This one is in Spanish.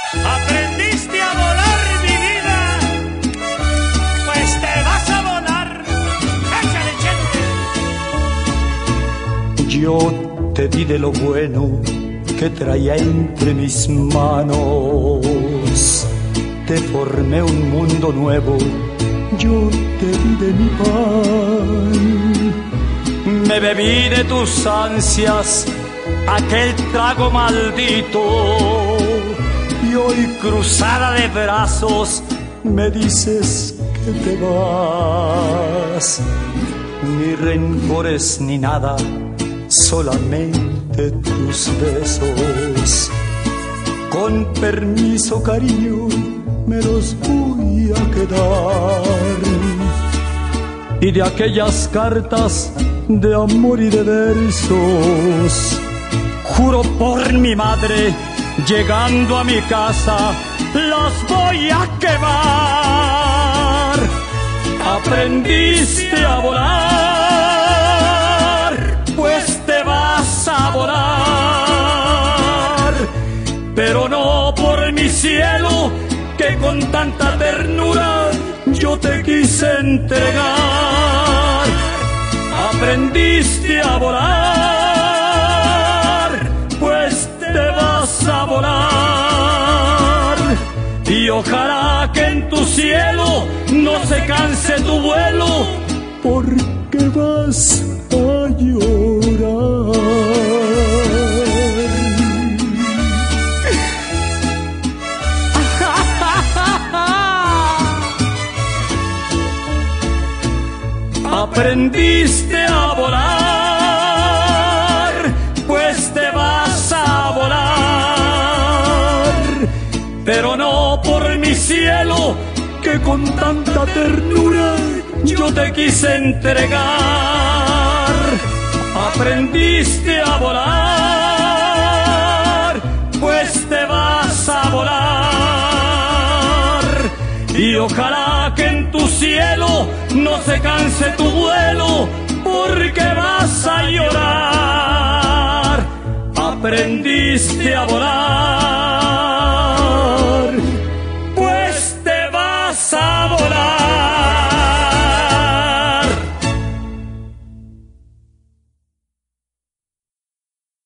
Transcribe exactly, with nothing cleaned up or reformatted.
Aprendiste a volar, mi vida, pues te vas a volar. Échale, Chente. Yo te di de lo bueno que traía entre mis manos. Te formé un mundo nuevo, yo te di de mi pan. Me bebí de tus ansias aquel trago maldito, y hoy cruzada de brazos me dices que te vas. Ni rencores ni nada, solamente tus besos. Con permiso, cariño, me los voy a quedar. Y de aquellas cartas de amor y de versos, juro por mi madre, llegando a mi casa, las voy a quemar. Aprendiste a volar, pues te vas a volar, pero no por mi cielo, que con tanta ternura yo te quise entregar. Aprendiste a volar, pues te vas a volar, y ojalá que en tu cielo no se canse tu vuelo, porque vas a llorar. Aprendiste a volar, pues te vas a volar, pero no por mi cielo, que con tanta ternura yo te quise entregar. Aprendiste a volar, pues te vas a volar, y ojalá que en tu cielo no se canse tu vuelo, porque vas a llorar. Aprendiste a volar.